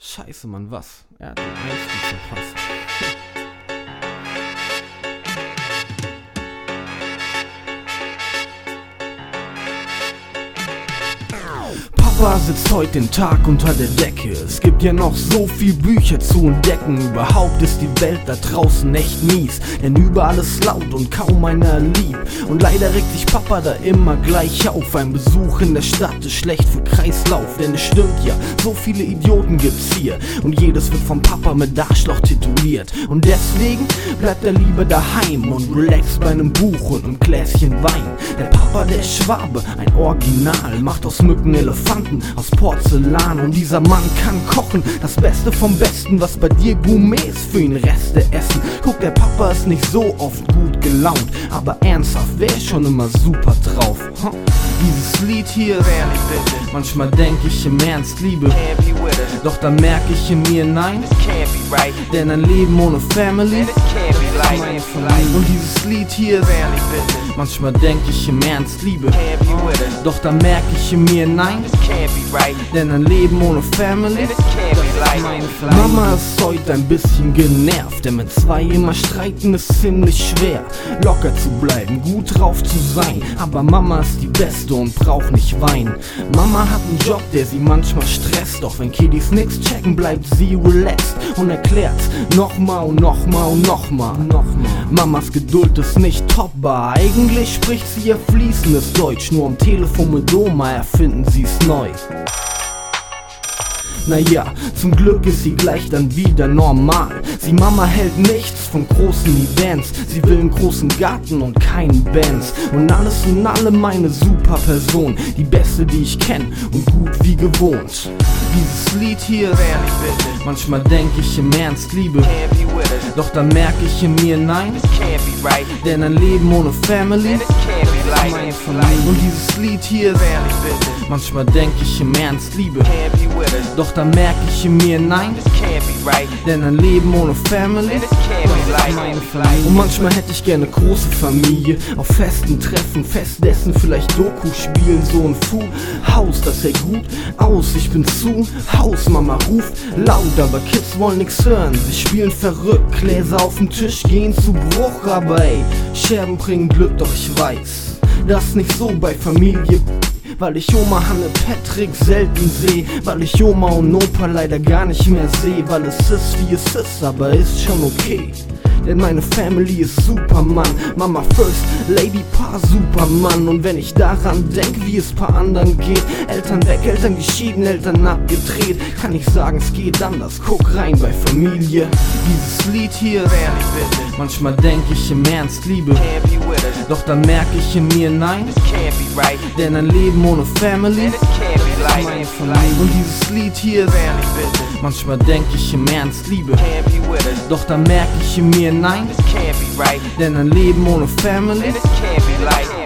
Scheiße, Mann, was? Er hat den Einstieg verpasst. Papa sitzt heute den Tag unter der Decke. Es gibt ja noch so viel Bücher zu entdecken. Überhaupt ist die Welt da draußen echt mies, denn überall ist laut und kaum einer lieb. Und leider regt sich Papa da immer gleich auf. Ein Besuch in der Stadt ist schlecht für Kreislauf, denn es stimmt ja, so viele Idioten gibt's hier und jedes wird vom Papa mit Arschloch tituliert. Und deswegen bleibt er lieber daheim und relaxt bei einem Buch und einem Gläschen Wein. Der Papa, der ist Schwabe, ein Original, macht aus Mücken Elefanten, aus Porzellan. Und dieser Mann kann kochen, das Beste vom Besten, was bei dir Gourmet ist, für ihn Reste essen. Guck, der Papa ist nicht so oft gut gelaunt, aber ernsthaft, wär schon immer super drauf. Dieses Lied hier, manchmal denk ich im Ernst, Liebe, doch dann merk ich in mir, nein, denn ein Leben ohne Family ist meine Familie. Und dieses Lied hier, manchmal denk ich im Ernst, Liebe, doch dann merk ich in mir, nein, denn ein Leben ohne Family ist meine Familie. Mama ist heute ein bisschen genervt, denn mit zwei immer streiten ist ziemlich schwer. Locker zu bleiben, gut drauf zu sein, aber Mama ist die Beste und braucht nicht weinen. Mama hat einen Job, der sie manchmal stresst, doch wenn Kiddies nix checken, bleibt sie relaxed und erklärt nochmal und nochmal und nochmal. Mamas Geduld ist nicht toppbar, eigentlich spricht sie ja fließendes Deutsch, nur am Telefon mit Oma erfinden sie's neu. Naja, zum Glück ist sie gleich dann wieder normal. Sie Mama hält nichts von großen Events. Sie will einen großen Garten und keinen Benz. Und alles in allem meine super Person, die beste, die ich kenn und gut wie gewohnt. Dieses Lied hier, manchmal denk ich im Ernst, Liebe, doch dann merk ich in mir, nein, denn ein Leben ohne Family ist meine Familie. Und dieses Lied hier, manchmal denk ich im Ernst, Liebe, doch dann merk ich in mir, nein, denn ein Leben ohne Family ist meine Familie. Und manchmal hätte ich gerne große Familie, auf festen Treffen, Festessen, vielleicht Doku spielen, so ein Haus, das sähe gut aus. Ich bin zu Haus, Mama ruft laut, aber Kids wollen nix hören, sie spielen verrückt, Gläser auf dem Tisch gehen zu Bruch, aber ey, Scherben bringen Glück, doch ich weiß, das nicht so bei Familie. Weil ich Oma Hanne Patrick selten seh, weil ich Oma und Opa leider gar nicht mehr seh, weil es ist wie es ist, aber ist schon okay. Denn meine Family ist Superman, Mama First Lady, Pa Superman. Und wenn ich daran denk, wie es paar anderen geht, Eltern weg, Eltern geschieden, Eltern abgedreht, kann ich sagen, es geht anders, guck rein bei Familie. Dieses Lied hier, manchmal denk ich im Ernst, Liebe, doch dann merk ich in mir, nein, denn ein Leben ohne Family ist meine Familie. Und dieses Lied hier, manchmal denk ich im Ernst, Liebe, doch dann merk ich in mir, nein, denn ein Leben ohne Family